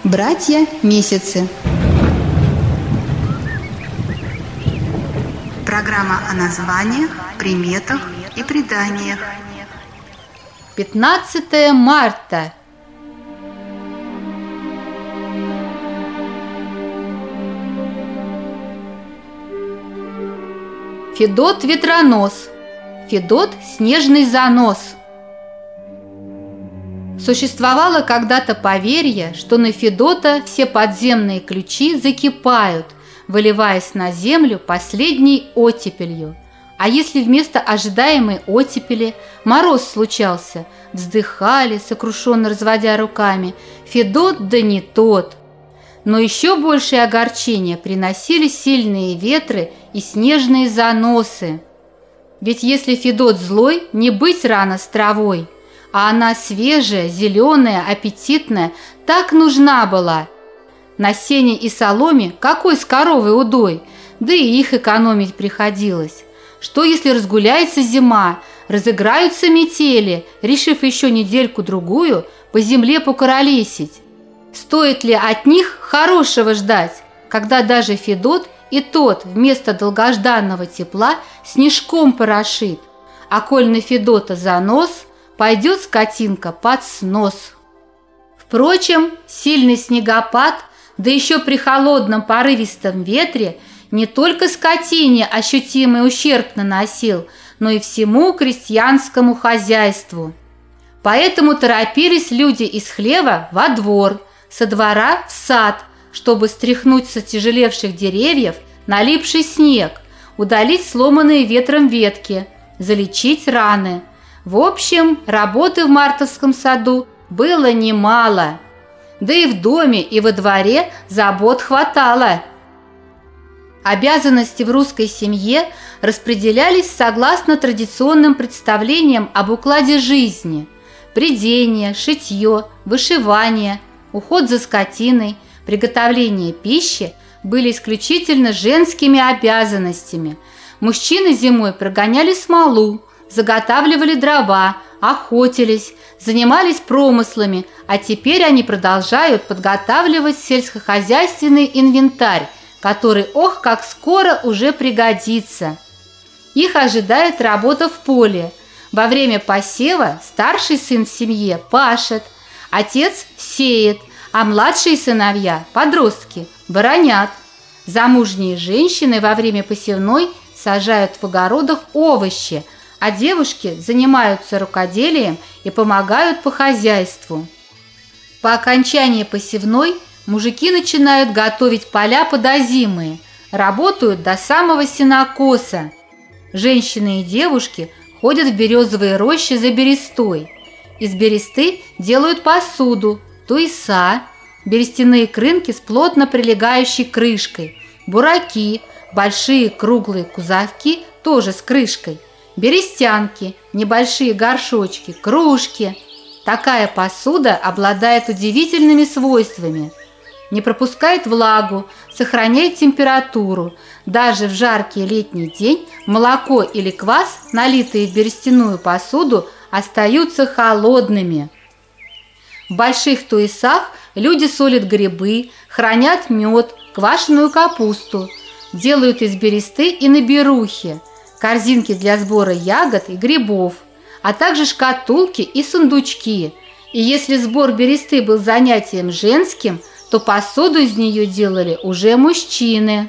Братья Месяцы. Программа о названиях, приметах и преданиях. 15 марта. Федот ветронос, Федот снежный занос. Существовало когда-то поверье, что на Федота все подземные ключи закипают, выливаясь на землю последней оттепелью. А если вместо ожидаемой оттепели мороз случался, вздыхали, сокрушенно разводя руками: Федот да не тот. Но еще большее огорчение приносили сильные ветры и снежные заносы. Ведь если Федот злой, не быть рано с травой, а она свежая, зеленая, аппетитная, так нужна была. На сене и соломе какой с коровой удой, да и их экономить приходилось. Что если разгуляется зима, разыграются метели, решив еще недельку-другую по земле покуролесить? Стоит ли от них хорошего ждать, когда даже Федот и тот вместо долгожданного тепла снежком порошит, а коль на Федота занос, пойдет скотинка под снос. Впрочем, сильный снегопад, да еще при холодном порывистом ветре, не только скотине ощутимый ущерб наносил, но и всему крестьянскому хозяйству. Поэтому торопились люди из хлева во двор, со двора в сад, чтобы стряхнуть с отяжелевших деревьев налипший снег, удалить сломанные ветром ветки, залечить раны. В общем, работы в мартовском саду было немало. Да и в доме, и во дворе забот хватало. Обязанности в русской семье распределялись согласно традиционным представлениям об укладе жизни. Прядение, шитье, вышивание, уход за скотиной, приготовление пищи были исключительно женскими обязанностями. Мужчины зимой прогоняли смолу, заготавливали дрова, охотились, занимались промыслами, а теперь они продолжают подготавливать сельскохозяйственный инвентарь, который, ох, как скоро уже пригодится. Их ожидает работа в поле. Во время посева старший сын в семье пашет, отец сеет, а младшие сыновья, подростки, боронят. Замужние женщины во время посевной сажают в огородах овощи, а девушки занимаются рукоделием и помогают по хозяйству. По окончании посевной мужики начинают готовить поля под озимые, работают до самого сенокоса. Женщины и девушки ходят в березовые рощи за берестой. Из бересты делают посуду, туеса, берестяные крынки с плотно прилегающей крышкой, бураки, большие круглые кузовки тоже с крышкой, берестянки, небольшие горшочки, кружки. Такая посуда обладает удивительными свойствами. Не пропускает влагу, сохраняет температуру. Даже в жаркий летний день молоко или квас, налитые в берестяную посуду, остаются холодными. В больших туесах люди солят грибы, хранят мед, квашеную капусту, делают из бересты и наберухи, корзинки для сбора ягод и грибов, а также шкатулки и сундучки. И если сбор бересты был занятием женским, то посуду из нее делали уже мужчины.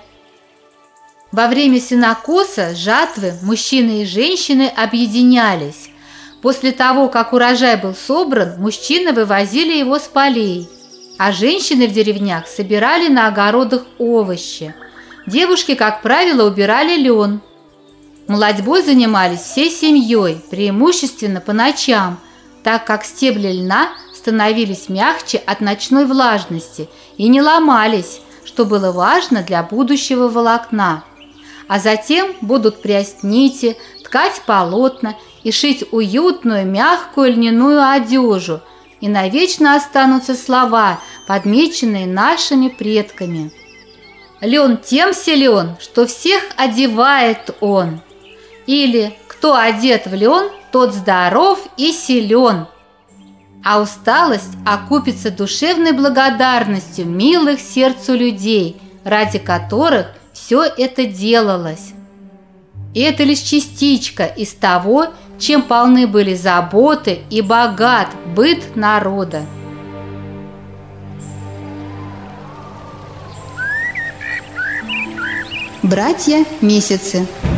Во время сенокоса, жатвы, мужчины и женщины объединялись. После того, как урожай был собран, мужчины вывозили его с полей, а женщины в деревнях собирали на огородах овощи. Девушки, как правило, убирали лен. Молодьбой занимались всей семьей, преимущественно по ночам, так как стебли льна становились мягче от ночной влажности и не ломались, что было важно для будущего волокна. А затем будут прясть нити, ткать полотна и шить уютную, мягкую льняную одежу, и навечно останутся слова, подмеченные нашими предками. «Лен тем силен, что всех одевает он». Или «Кто одет в лен, тот здоров и силен». а усталость окупится душевной благодарностью милых сердцу людей, ради которых все это делалось. И это лишь частичка из того, чем полны были заботы и богат быт народа. Братья Месяцы.